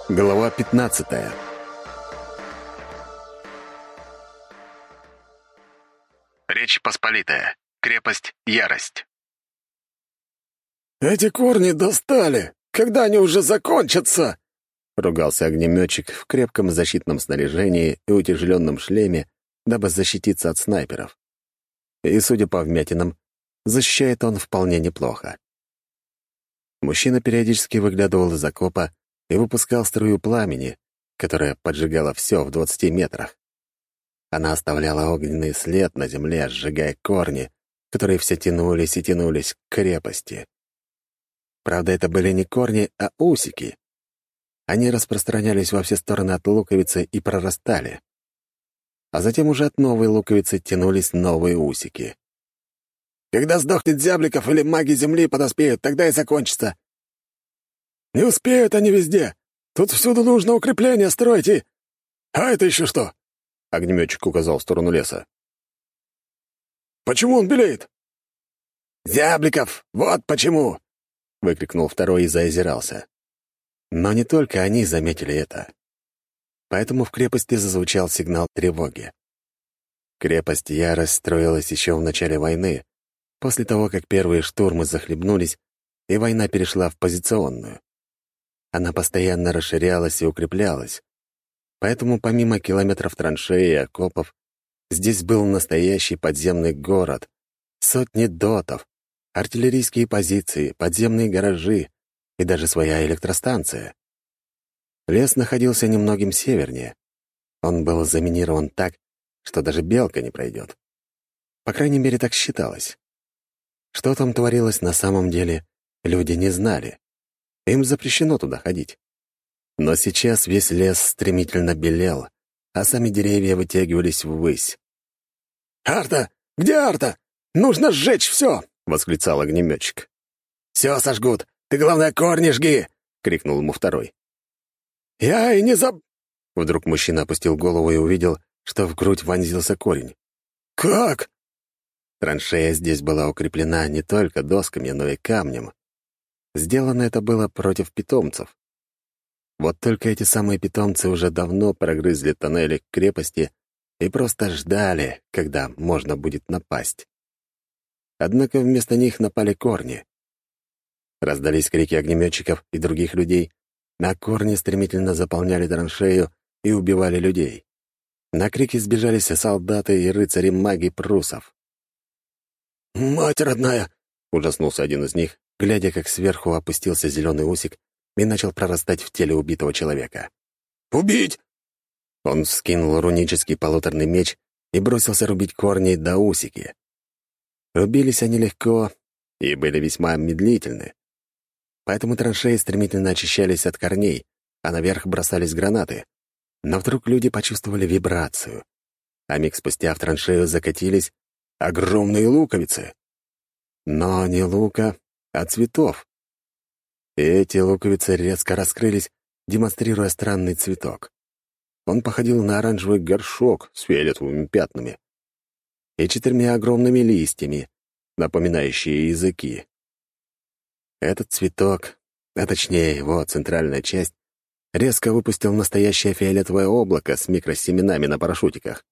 Глава 15. Речь Посполитая. Крепость Ярость. «Эти корни достали! Когда они уже закончатся?» — ругался огнеметчик в крепком защитном снаряжении и утяжеленном шлеме, дабы защититься от снайперов. И, судя по вмятинам, защищает он вполне неплохо. Мужчина периодически выглядывал из окопа и выпускал струю пламени, которая поджигала все в 20 метрах. Она оставляла огненный след на земле, сжигая корни, которые все тянулись и тянулись к крепости. Правда, это были не корни, а усики. Они распространялись во все стороны от луковицы и прорастали. А затем уже от новой луковицы тянулись новые усики. «Когда сдохнет Зябликов или маги Земли подоспеют, тогда и закончится». «Не успеют они везде. Тут всюду нужно укрепление строить и... А это еще что?» — огнеметчик указал в сторону леса. «Почему он белеет?» «Зябликов! Вот почему!» — выкрикнул второй и заозирался. Но не только они заметили это. Поэтому в крепости зазвучал сигнал тревоги. Крепость Ярость строилась еще в начале войны, после того, как первые штурмы захлебнулись, и война перешла в позиционную. Она постоянно расширялась и укреплялась. Поэтому помимо километров траншеи и окопов, здесь был настоящий подземный город, сотни дотов, артиллерийские позиции, подземные гаражи и даже своя электростанция. Лес находился немногим севернее. Он был заминирован так, что даже белка не пройдет. По крайней мере, так считалось. Что там творилось на самом деле, люди не знали. Им запрещено туда ходить. Но сейчас весь лес стремительно белел, а сами деревья вытягивались ввысь. «Арта! Где Арта? Нужно сжечь все!» — восклицал огнеметчик. «Все сожгут! Ты, главное, корни жги!» — крикнул ему второй. «Я и не заб...» Вдруг мужчина опустил голову и увидел, что в грудь вонзился корень. «Как?» Траншея здесь была укреплена не только досками, но и камнем. Сделано это было против питомцев. Вот только эти самые питомцы уже давно прогрызли тоннели к крепости и просто ждали, когда можно будет напасть. Однако вместо них напали корни. Раздались крики огнеметчиков и других людей, а корни стремительно заполняли траншею и убивали людей. На крики сбежались солдаты и рыцари-маги прусов. «Мать родная!» — ужаснулся один из них, глядя, как сверху опустился зеленый усик и начал прорастать в теле убитого человека. «Убить!» Он вскинул рунический полуторный меч и бросился рубить корни до усики. Рубились они легко и были весьма медлительны. Поэтому траншеи стремительно очищались от корней, а наверх бросались гранаты. Но вдруг люди почувствовали вибрацию, а миг спустя в траншею закатились огромные луковицы. Но не лука, а цветов. И эти луковицы резко раскрылись, демонстрируя странный цветок. Он походил на оранжевый горшок с фиолетовыми пятнами и 4 огромными листьями, напоминающие языки. Этот цветок, а точнее его центральная часть, резко выпустил настоящее фиолетовое облако с микросеменами на парашютиках.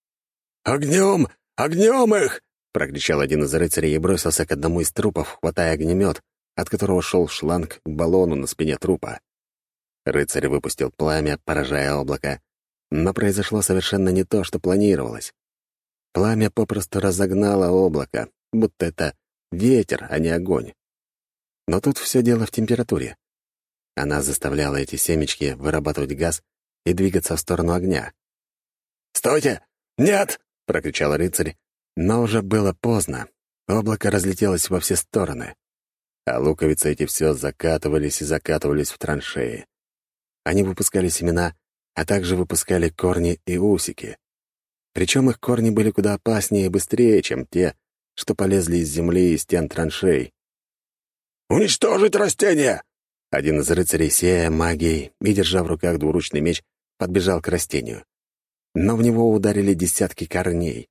«Огнем! Огнем их!» — прокричал один из рыцарей и бросился к одному из трупов, хватая огнемет, от которого шел шланг к баллону на спине трупа. Рыцарь выпустил пламя, поражая облако, но произошло совершенно не то, что планировалось. Пламя попросту разогнало облако, будто это ветер, а не огонь. Но тут все дело в температуре. Она заставляла эти семечки вырабатывать газ и двигаться в сторону огня. «Стойте! Нет!» — прокричал рыцарь, но уже было поздно. Облако разлетелось во все стороны, а луковицы эти все закатывались и закатывались в траншеи. Они выпускали семена, а также выпускали корни и усики. Причем их корни были куда опаснее и быстрее, чем те, что полезли из земли и стен траншей. «Уничтожить растения!» Один из рыцарей, сияя магией и держа в руках двуручный меч, подбежал к растению. Но в него ударили десятки корней.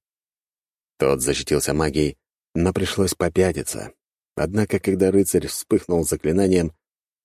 Тот защитился магией, но пришлось попятиться. Однако, когда рыцарь вспыхнул заклинанием,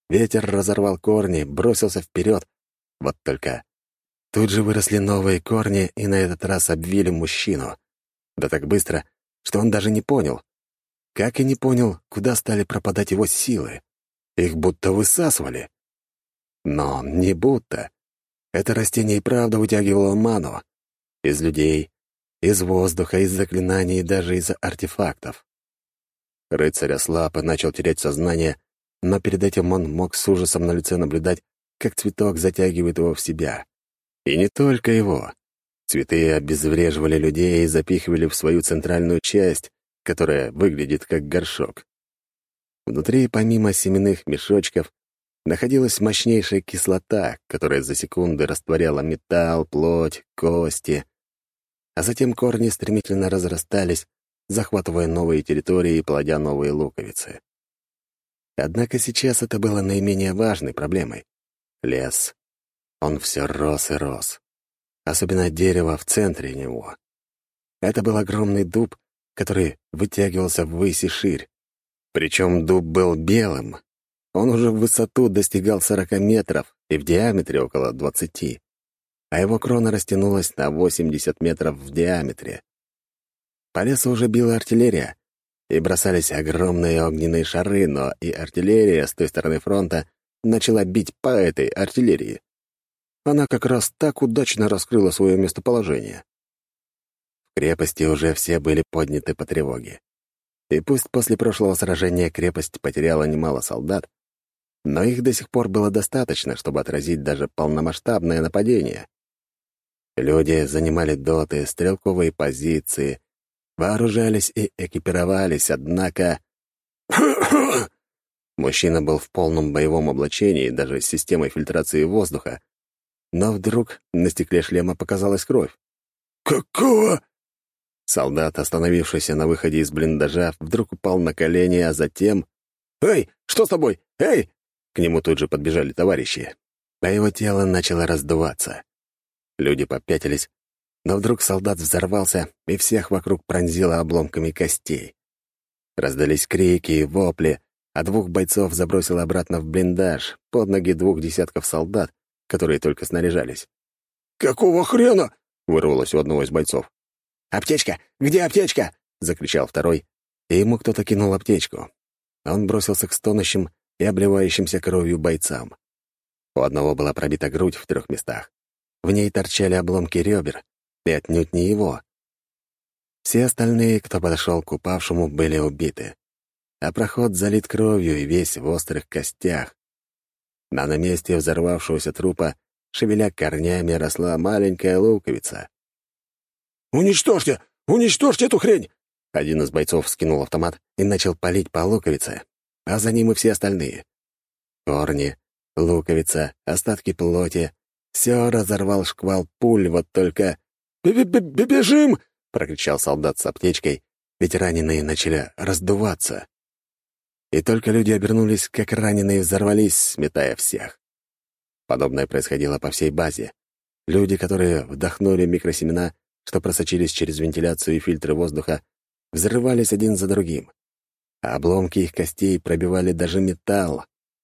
Ветер разорвал корни, бросился вперед. Вот только тут же выросли новые корни и на этот раз обвили мужчину. Да так быстро, что он даже не понял. Как и не понял, куда стали пропадать его силы. Их будто высасывали. Но не будто. Это растение и правда вытягивало ману. Из людей, из воздуха, из заклинаний и даже из артефактов. Рыцарь ослаб и начал терять сознание, но перед этим он мог с ужасом на лице наблюдать, как цветок затягивает его в себя. И не только его. Цветы обезвреживали людей и запихивали в свою центральную часть, которая выглядит как горшок. Внутри, помимо семенных мешочков, находилась мощнейшая кислота, которая за секунды растворяла металл, плоть, кости. А затем корни стремительно разрастались, захватывая новые территории и плодя новые луковицы. Однако сейчас это было наименее важной проблемой. Лес. Он все рос и рос. Особенно дерево в центре него. Это был огромный дуб, который вытягивался ввысь и ширь. Причем дуб был белым. Он уже в высоту достигал 40 метров и в диаметре около 20, а его крона растянулась на 80 метров в диаметре. По лесу уже била артиллерия, и бросались огромные огненные шары, но и артиллерия с той стороны фронта начала бить по этой артиллерии. Она как раз так удачно раскрыла свое местоположение. В крепости уже все были подняты по тревоге. И пусть после прошлого сражения крепость потеряла немало солдат, но их до сих пор было достаточно, чтобы отразить даже полномасштабное нападение. Люди занимали доты, стрелковые позиции, вооружались и экипировались, однако... Мужчина был в полном боевом облачении, даже с системой фильтрации воздуха, но вдруг на стекле шлема показалась кровь. «Какого?» Солдат, остановившийся на выходе из блиндажа, вдруг упал на колени, а затем... «Эй, что с тобой? Эй!» К нему тут же подбежали товарищи, а его тело начало раздуваться. Люди попятились, но вдруг солдат взорвался, и всех вокруг пронзило обломками костей. Раздались крики и вопли, а 2 бойцов забросило обратно в блиндаж, под ноги 2 десятков солдат, которые только снаряжались. «Какого хрена?» — вырвалось у одного из бойцов. «Аптечка! Где аптечка?» — закричал второй, и ему кто-то кинул аптечку. Он бросился к стонущим и обливающимся кровью бойцам. У одного была пробита грудь в 3 местах. В ней торчали обломки ребер, и отнюдь не его. Все остальные, кто подошел к упавшему, были убиты, а проход залит кровью и весь в острых костях. А на месте взорвавшегося трупа, шевеля корнями, росла маленькая луковица. «Уничтожьте! Уничтожьте эту хрень!» Один из бойцов вскинул автомат и начал палить по луковице, а за ним и все остальные. Корни, луковица, остатки плоти — все разорвал шквал пуль, вот только... «Бежим!» — прокричал солдат с аптечкой, ведь раненые начали раздуваться. И только люди обернулись, как раненые взорвались, сметая всех. Подобное происходило по всей базе. Люди, которые вдохнули микросемена, что просочились через вентиляцию и фильтры воздуха, взрывались один за другим, а обломки их костей пробивали даже металл.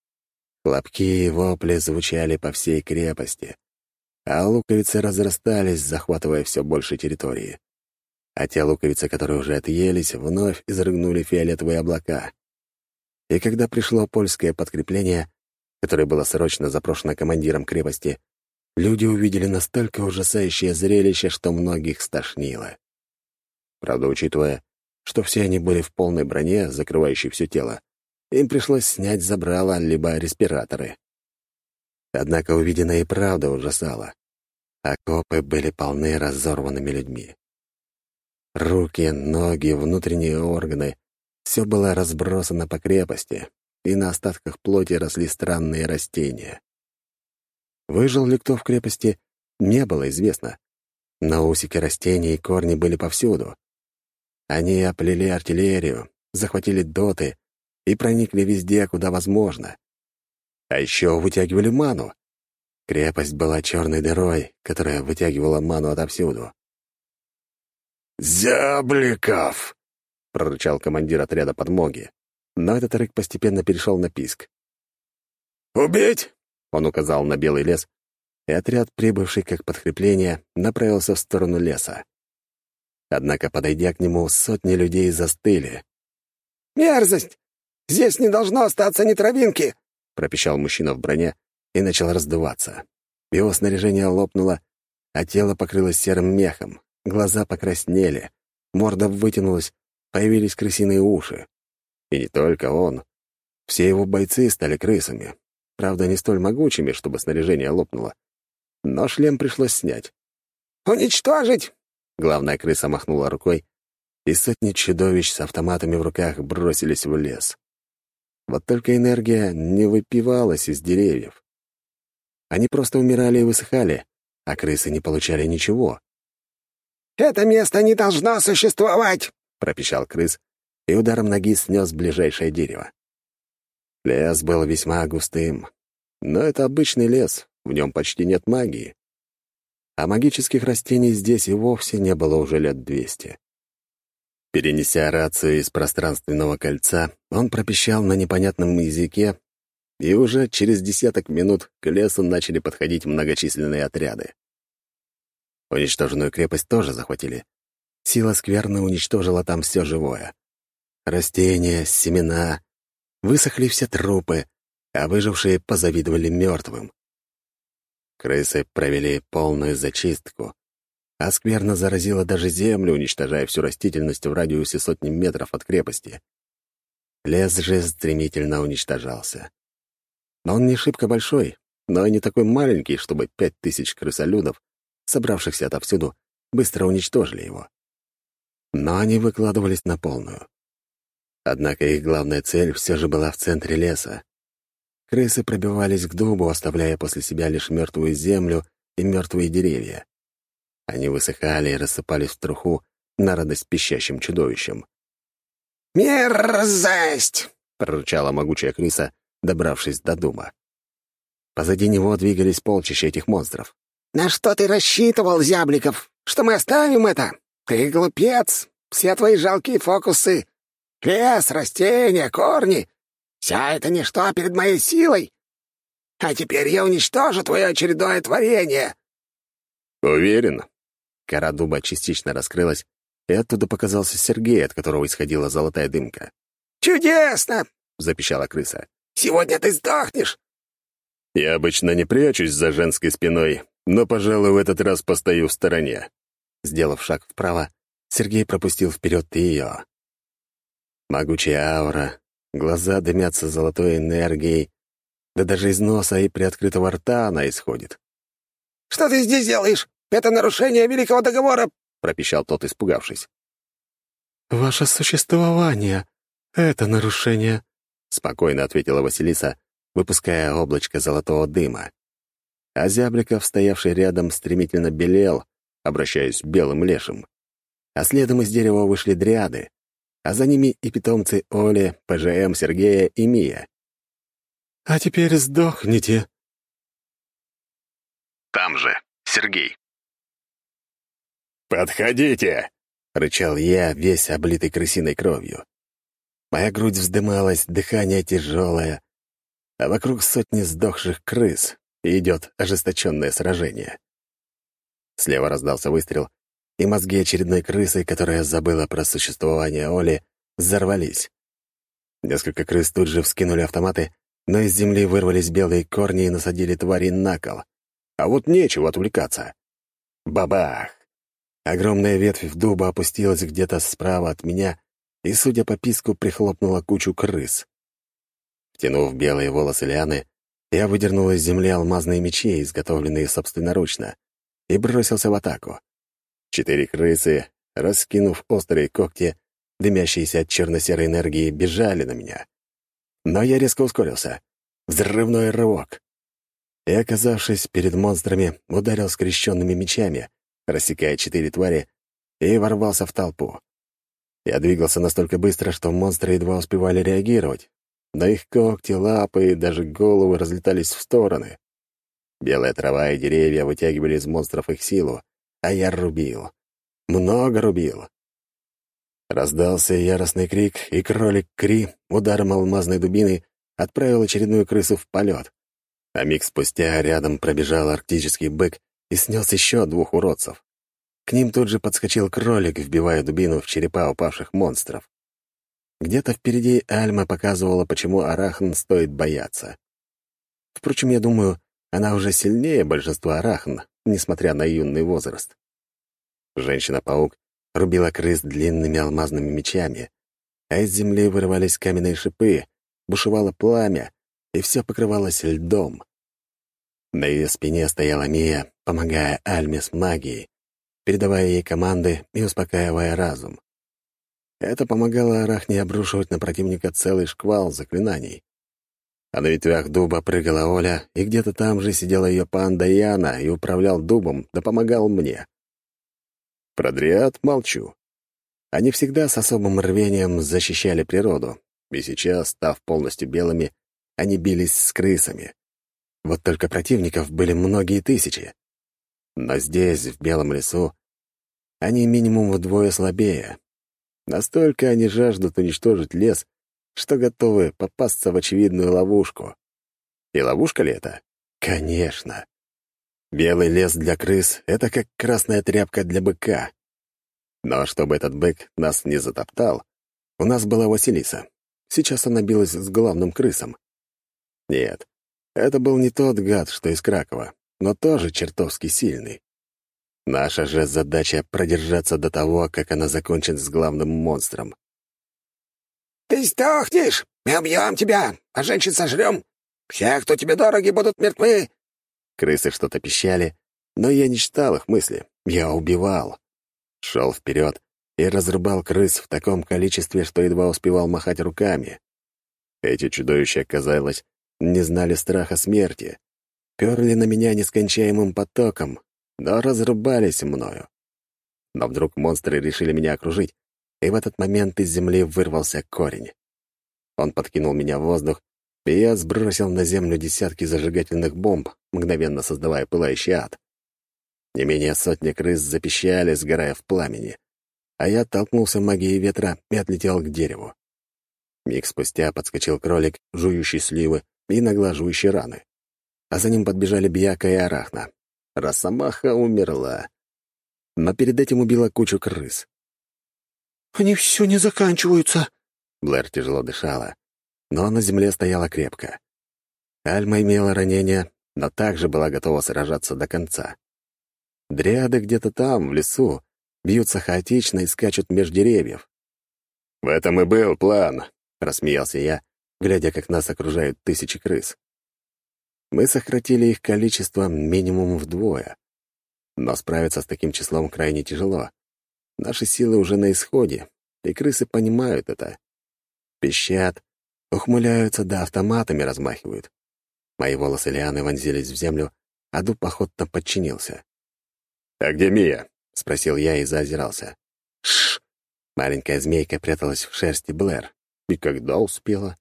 Хлопки и вопли звучали по всей крепости, а луковицы разрастались, захватывая все больше территории. А те луковицы, которые уже отъелись, вновь изрыгнули фиолетовые облака. И когда пришло польское подкрепление, которое было срочно запрошено командиром крепости, люди увидели настолько ужасающее зрелище, что многих стошнило. Правда, учитывая, что все они были в полной броне, закрывающей все тело, им пришлось снять забрала либо респираторы. Однако увиденное и правда ужасало. Окопы были полны разорванными людьми. Руки, ноги, внутренние органы — все было разбросано по крепости, и на остатках плоти росли странные растения. Выжил ли кто в крепости, не было известно, но усики растений и корни были повсюду. Они оплели артиллерию, захватили доты и проникли везде, куда возможно. А еще вытягивали ману. Крепость была черной дырой, которая вытягивала ману отовсюду. «Зябликов!» — прорычал командир отряда подмоги, но этот рык постепенно перешел на писк. «Убить!» — он указал на белый лес, и отряд, прибывший как подкрепление, направился в сторону леса. Однако, подойдя к нему, сотни людей застыли. «Мерзость! Здесь не должно остаться ни травинки!» — пропищал мужчина в броне и начал раздуваться. Его снаряжение лопнуло, а тело покрылось серым мехом, глаза покраснели, морда вытянулась, появились крысиные уши. И не только он. Все его бойцы стали крысами. Правда, не столь могучими, чтобы снаряжение лопнуло. Но шлем пришлось снять. «Уничтожить!» Главная крыса махнула рукой, и сотни чудовищ с автоматами в руках бросились в лес. Вот только энергия не выпивалась из деревьев. Они просто умирали и высыхали, а крысы не получали ничего. «Это место не должно существовать!» — пропищал крыс и ударом ноги снес ближайшее дерево. Лес был весьма густым, но это обычный лес, в нем почти нет магии. А магических растений здесь и вовсе не было уже лет 200. Перенеся рацию из пространственного кольца, он пропищал на непонятном языке, и уже через десяток минут к лесу начали подходить многочисленные отряды. Уничтоженную крепость тоже захватили. Сила скверны уничтожила там все живое. Растения, семена, высохли все трупы, а выжившие позавидовали мертвым. Крысы провели полную зачистку, а скверна заразила даже землю, уничтожая всю растительность в радиусе сотни метров от крепости. Лес же стремительно уничтожался. Но он не шибко большой, но и не такой маленький, чтобы 5000 крысолюдов, собравшихся отовсюду, быстро уничтожили его. Но они выкладывались на полную. Однако их главная цель все же была в центре леса. Крысы пробивались к дубу, оставляя после себя лишь мертвую землю и мертвые деревья. Они высыхали и рассыпались в труху на радость пищащим чудовищам. «Мерзость!» — прорычала могучая крыса, добравшись до дуба. Позади него двигались полчища этих монстров. «На что ты рассчитывал, Зябликов? Что мы оставим это? Ты глупец! Все твои жалкие фокусы! Лес, растения, корни — все это ничто перед моей силой! А теперь я уничтожу твое очередное творение!» «Уверен?» Кора дуба частично раскрылась, и оттуда показался Сергей, от которого исходила золотая дымка. «Чудесно!» — запищала крыса. «Сегодня ты сдохнешь!» «Я обычно не прячусь за женской спиной, но, пожалуй, в этот раз постою в стороне». Сделав шаг вправо, Сергей пропустил вперед и ее. Могучая аура, глаза дымятся золотой энергией, да даже из носа и приоткрытого рта она исходит. «Что ты здесь делаешь? Это нарушение Великого Договора!» — пропищал тот, испугавшись. «Ваше существование — это нарушение», — спокойно ответила Василиса, выпуская облачко золотого дыма. А Зябликов, стоявший рядом, стремительно белел, обращаясь белым лешим. А следом из дерева вышли дриады, а за ними и питомцы Оли, ПЖМ, Сергея и Мия. «А теперь сдохните». Там же Сергей. «Подходите!» — рычал я, весь облитый крысиной кровью. Моя грудь вздымалась, дыхание тяжелое, а вокруг сотни сдохших крыс, и идет ожесточенное сражение. Слева раздался выстрел, и мозги очередной крысы, которая забыла про существование Оли, взорвались. Несколько крыс тут же вскинули автоматы, но из земли вырвались белые корни и насадили твари на кол. А вот нечего отвлекаться. Бабах! Огромная ветвь дуба опустилась где-то справа от меня и, судя по писку, прихлопнула кучу крыс. Втянув белые волосы лианы, я выдернул из земли алмазные мечи, изготовленные собственноручно, и бросился в атаку. 4 крысы, раскинув острые когти, дымящиеся от черно-серой энергии, бежали на меня. Но я резко ускорился. Взрывной рывок. И, оказавшись перед монстрами, ударил скрещенными мечами, рассекая 4 твари, и ворвался в толпу. Я двигался настолько быстро, что монстры едва успевали реагировать, но их когти, лапы и даже головы разлетались в стороны. Белая трава и деревья вытягивали из монстров их силу, а я рубил. Много рубил. Раздался яростный крик, и кролик Кри ударом алмазной дубины отправил очередную крысу в полет, А миг спустя рядом пробежал арктический бык и снес еще 2 уродцев. К ним тут же подскочил кролик, вбивая дубину в черепа упавших монстров. Где-то впереди Альма показывала, почему арахн стоит бояться. Впрочем, я думаю, она уже сильнее большинства арахн, несмотря на юный возраст. Женщина-паук рубила крыс длинными алмазными мечами, а из земли вырывались каменные шипы, бушевало пламя, и все покрывалось льдом. На ее спине стояла Мия, помогая Альме с магией, передавая ей команды и успокаивая разум. Это помогало арахне обрушивать на противника целый шквал заклинаний. А на ветвях дуба прыгала Оля, и где-то там же сидела ее панда Яна и управлял дубом, да помогал мне. Про дриад молчу. Они всегда с особым рвением защищали природу, и сейчас, став полностью белыми, они бились с крысами. Вот только противников были многие тысячи. Но здесь, в белом лесу, они минимум вдвое слабее. Настолько они жаждут уничтожить лес, что готовы попасться в очевидную ловушку. И ловушка ли это? Конечно. Белый лес для крыс — это как красная тряпка для быка. Но чтобы этот бык нас не затоптал, у нас была Василиса. Сейчас она билась с главным крысом. Нет, это был не тот гад, что из Кракова, но тоже чертовски сильный. Наша же задача — продержаться до того, как она закончит с главным монстром. «Ты сдохнешь! Мы убьем тебя, а женщин сожрем! Все, кто тебе дороги, будут мертвы!» Крысы что-то пищали, но я не читал их мысли. Я убивал. Шел вперед и разрубал крыс в таком количестве, что едва успевал махать руками. Эти чудовища, казалось, не знали страха смерти. Перли на меня нескончаемым потоком, но разрубались мною. Но вдруг монстры решили меня окружить, и в этот момент из земли вырвался корень. Он подкинул меня в воздух, и я сбросил на землю десятки зажигательных бомб, мгновенно создавая пылающий ад. Не менее сотни крыс запищали, сгорая в пламени, а я толкнулся магией ветра и отлетел к дереву. Миг спустя подскочил кролик, жующий сливы и наглаживающий раны. А за ним подбежали Бьяка и Арахна. Росомаха умерла. Но перед этим убила кучу крыс. «Они все не заканчиваются!» Блэр тяжело дышала, но на земле стояла крепко. Альма имела ранение, но также была готова сражаться до конца. Дриады где-то там, в лесу, бьются хаотично и скачут меж деревьев. «В этом и был план», — рассмеялся я, глядя, как нас окружают тысячи крыс. Мы сократили их количество минимум вдвое. Но справиться с таким числом крайне тяжело. Наши силы уже на исходе, и крысы понимают это. Пищат, ухмыляются, да автоматами размахивают. Мои волосы лианы вонзились в землю, а дуб охотно подчинился. «А где Мия?» — спросил я и заозирался. «Шш!» — маленькая змейка пряталась в шерсти Блэр. И когда успела?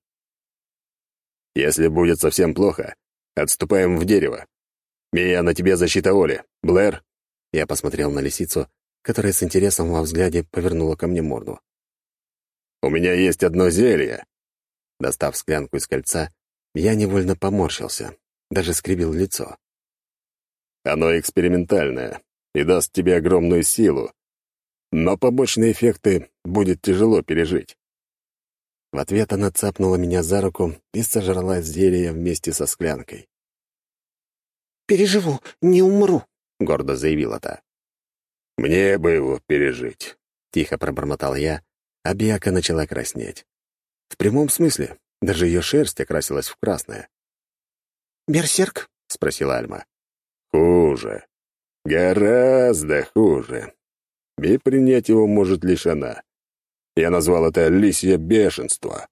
«Если будет совсем плохо, отступаем в дерево. Мия, на тебе защита Оли. Блэр?» Я посмотрел на лисицу, которая с интересом во взгляде повернула ко мне морду. «У меня есть одно зелье». Достав склянку из кольца, я невольно поморщился, даже скривил лицо. «Оно экспериментальное и даст тебе огромную силу, но побочные эффекты будет тяжело пережить». В ответ она цапнула меня за руку и сожрала зелье вместе со склянкой. «Переживу, не умру», — гордо заявила та. «Мне бы его пережить». Тихо пробормотал я, а Бьяка начала краснеть. В прямом смысле, даже ее шерсть окрасилась в красное. «Берсерк?» — спросила Альма. «Хуже. Гораздо хуже. И принять его может лишь она. Я назвал это «лисье бешенство».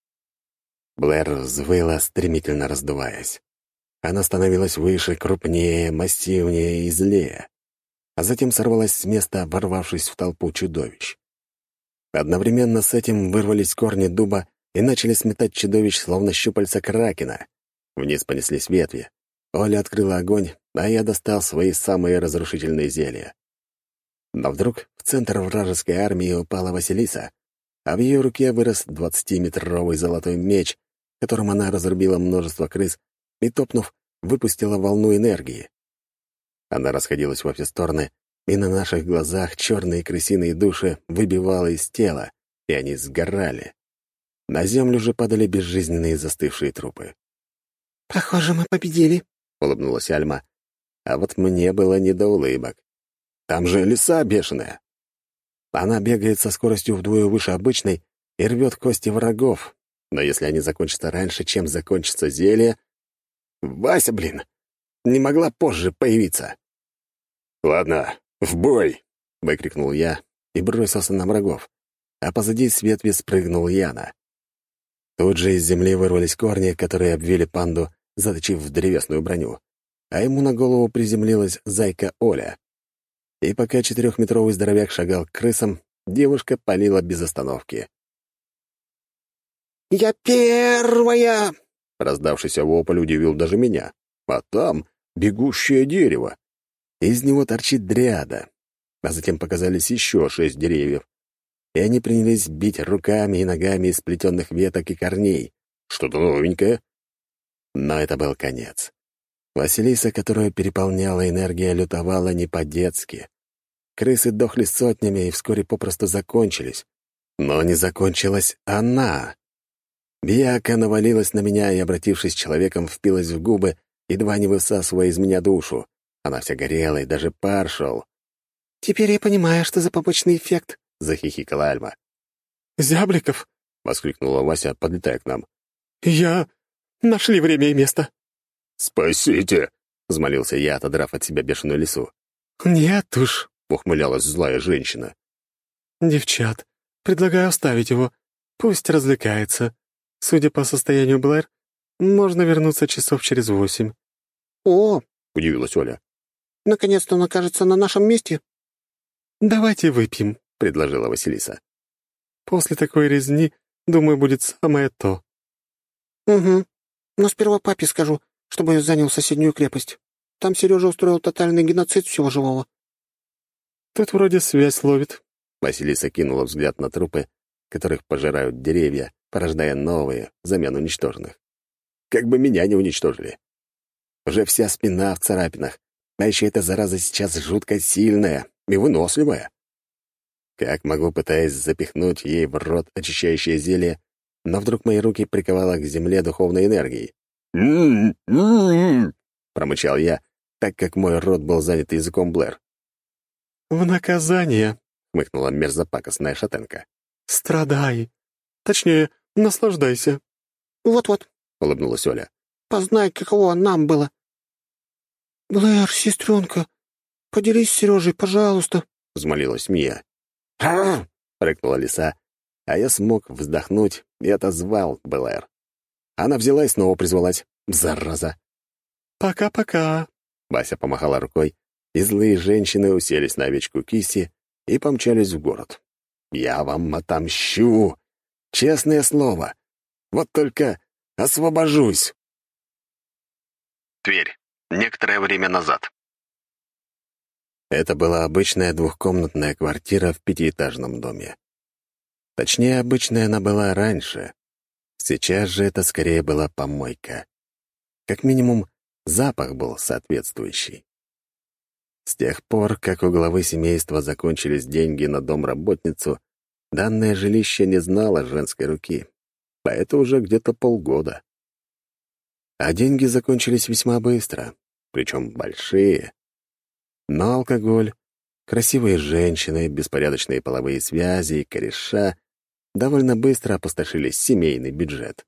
Блэр взвыла, стремительно раздуваясь. Она становилась выше, крупнее, массивнее и злее, а затем сорвалась с места, ворвавшись в толпу чудовищ. Одновременно с этим вырвались корни дуба и начали сметать чудовищ, словно щупальца кракена. Вниз понеслись ветви. Оля открыла огонь, а я достал свои самые разрушительные зелья. Но вдруг в центр вражеской армии упала Василиса, а в ее руке вырос 20-метровый золотой меч, которым она разрубила множество крыс и, топнув, выпустила волну энергии. Она расходилась во все стороны, и на наших глазах черные крысиные души выбивала из тела, и они сгорали. На землю же падали безжизненные застывшие трупы. «Похоже, мы победили», — улыбнулась Альма. А вот мне было не до улыбок. Там же лиса бешеная. Она бегает со скоростью вдвое выше обычной и рвет кости врагов. Но если они закончатся раньше, чем закончится зелье... Вася, блин, не могла позже появиться. «Ладно, в бой!» — выкрикнул я и бросился на врагов, а позади с ветви спрыгнул Яна. Тут же из земли вырвались корни, которые обвили панду, заточив в древесную броню, а ему на голову приземлилась зайка Оля. И пока 4-метровый здоровяк шагал к крысам, девушка палила без остановки. «Я первая!» Раздавшийся вопль удивил даже меня. А там бегущее дерево. Из него торчит дриада. А затем показались еще 6 деревьев. И они принялись бить руками и ногами из сплетенных веток и корней. Что-то новенькое. Но это был конец. Василиса, которую переполняла энергия, лютовала не по-детски. Крысы дохли сотнями и вскоре попросту закончились. Но не закончилась она. Бьяка навалилась на меня и, обратившись человеком, впилась в губы, едва не высасывая из меня душу. Она вся горела, и даже пар шел. «Теперь я понимаю, что за побочный эффект», — захихикала Альма. «Зябликов!» — воскликнула Вася, подлетая к нам. «Я... Нашли время и место!» «Спасите!» — взмолился я, отодрав от себя бешеную лису. «Нет уж», — ухмылялась злая женщина. «Девчат, предлагаю оставить его. Пусть развлекается. Судя по состоянию Блэр, можно вернуться часов через 8». «О!» — удивилась Оля. «Наконец-то он окажется на нашем месте». «Давайте выпьем», — предложила Василиса. «После такой резни, думаю, будет самое то». «Угу. Но сперва папе скажу, чтобы занял соседнюю крепость. Там Сережа устроил тотальный геноцид всего живого». «Тут вроде связь ловит». Василиса кинула взгляд на трупы, которых пожирают деревья, порождая новые, взамен уничтоженных. Как бы меня не уничтожили. Уже вся спина в царапинах, а еще эта зараза сейчас жутко сильная и выносливая. Как могу, пытаясь запихнуть ей в рот очищающее зелье, но вдруг мои руки приковало к земле духовной энергией. Промычал я, так как мой рот был занят языком Блэр. «В наказание», — хмыкнула мерзопакостная шатенка. «Страдай. Точнее, наслаждайся». «Вот-вот», — улыбнулась Оля. «познай, каково нам было». «Блэр, сестренка, поделись с Сережей, пожалуйста», — взмолилась Мия. «Ха!» — рыкнула лиса, а я смог вздохнуть и отозвал Блэр. Она взяла и снова призвалась. Зараза! «Пока-пока», — Вася помахала рукой, и злые женщины уселись на овечку Киси и помчались в город. «Я вам отомщу! Честное слово! Вот только освобожусь!» Тверь. Некоторое время назад. Это была обычная двухкомнатная квартира в 5-этажном доме. Точнее, обычная она была раньше. Сейчас же это скорее была помойка. Как минимум, запах был соответствующий. С тех пор, как у главы семейства закончились деньги на домработницу, данное жилище не знало женской руки. А это уже где-то полгода. А деньги закончились весьма быстро, причем большие. Но алкоголь, красивые женщины, беспорядочные половые связи и кореша довольно быстро опустошили семейный бюджет.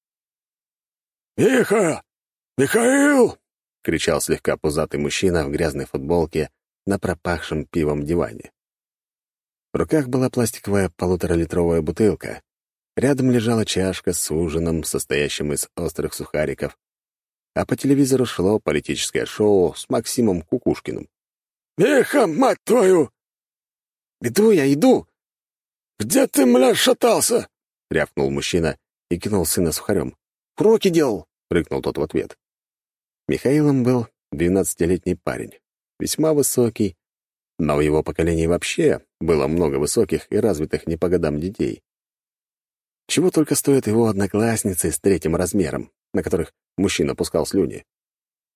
«Тихо! Михаил!» — кричал слегка пузатый мужчина в грязной футболке на пропахшем пивом диване. В руках была пластиковая 1,5-литровая бутылка. Рядом лежала чашка с ужином, состоящим из острых сухариков, а по телевизору шло политическое шоу с Максимом Кукушкиным. «Тихо, мать твою! «Иду я, иду!» Где ты, мля, шатался?» — рявкнул мужчина и кинул сына сухарем. «Уроки делал!» — рыкнул тот в ответ. Михаилом был 12-летний парень, весьма высокий, но в его поколении вообще было много высоких и развитых не по годам детей. Чего только стоят его одноклассницы с 3-м размером, на которых мужчина пускал слюни.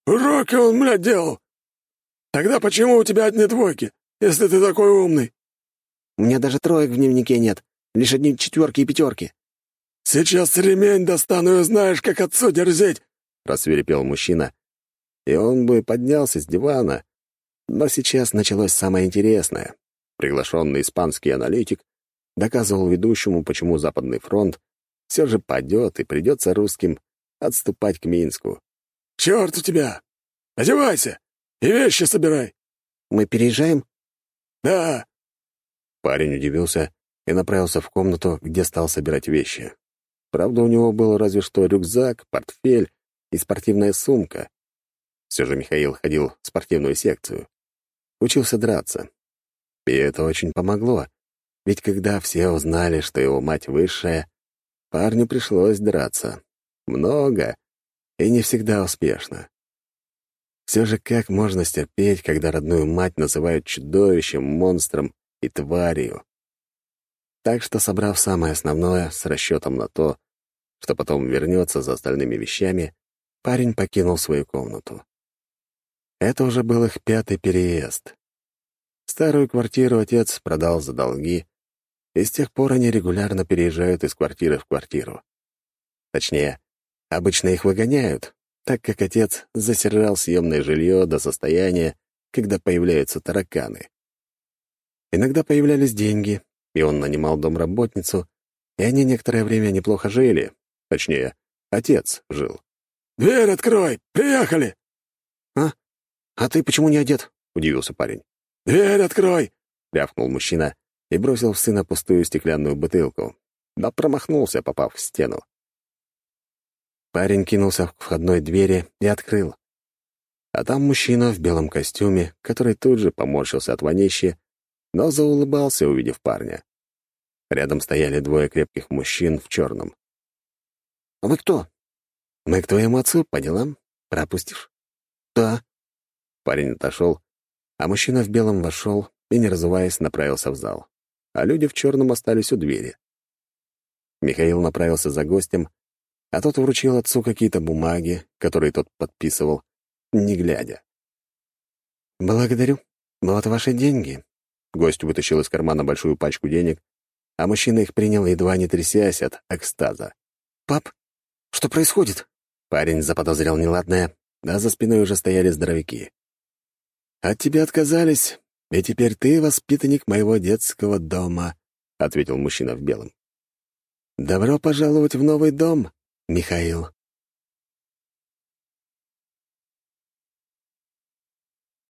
Уроки он, блядь, делал. Тогда почему у тебя одни двойки, если ты такой умный? У меня даже троек в дневнике нет, лишь одни четверки и пятерки. Сейчас ремень достану и знаешь, как отцу дерзить!» — рассвирепел мужчина. И он бы поднялся с дивана, но сейчас началось самое интересное. Приглашенный испанский аналитик доказывал ведущему, почему Западный фронт все же падет и придется русским отступать к Минску. «Черт у тебя! Одевайся и вещи собирай!» «Мы переезжаем?» «Да!» Парень удивился и направился в комнату, где стал собирать вещи. Правда, у него был разве что рюкзак, портфель и спортивная сумка. Все же Михаил ходил в спортивную секцию. Учился драться. И это очень помогло, ведь когда все узнали, что его мать высшая, парню пришлось драться. Много и не всегда успешно. Все же как можно стерпеть, когда родную мать называют чудовищем, монстром и тварью? Так что, собрав самое основное с расчетом на то, что потом вернется за остальными вещами, парень покинул свою комнату. Это уже был их 5-й переезд. Старую квартиру отец продал за долги, и с тех пор они регулярно переезжают из квартиры в квартиру. Точнее, обычно их выгоняют, так как отец засирал съемное жилье до состояния, когда появляются тараканы. Иногда появлялись деньги, и он нанимал домработницу, и они некоторое время неплохо жили. Точнее, отец жил. «Дверь открой! Приехали!» «А ты почему не одет?» — удивился парень. «Дверь открой!» — рявкнул мужчина и бросил в сына пустую стеклянную бутылку, но промахнулся, попав в стену. Парень кинулся к входной двери и открыл. А там мужчина в белом костюме, который тут же поморщился от вонищи, но заулыбался, увидев парня. Рядом стояли двое крепких мужчин в черном. «А вы кто?» «Мы к твоему отцу по делам. Пропустишь?» «Да». Парень отошел, а мужчина в белом вошел и, не разуваясь, направился в зал. А люди в черном остались у двери. Михаил направился за гостем, а тот вручил отцу какие-то бумаги, которые тот подписывал, не глядя. «Благодарю. Вот ваши деньги». Гость вытащил из кармана большую пачку денег, а мужчина их принял, едва не трясясь от экстаза. «Пап, что происходит?» Парень заподозрил неладное, а за спиной уже стояли здоровяки. «От тебя отказались, и теперь ты воспитанник моего детского дома», — ответил мужчина в белом. «Добро пожаловать в новый дом, Михаил».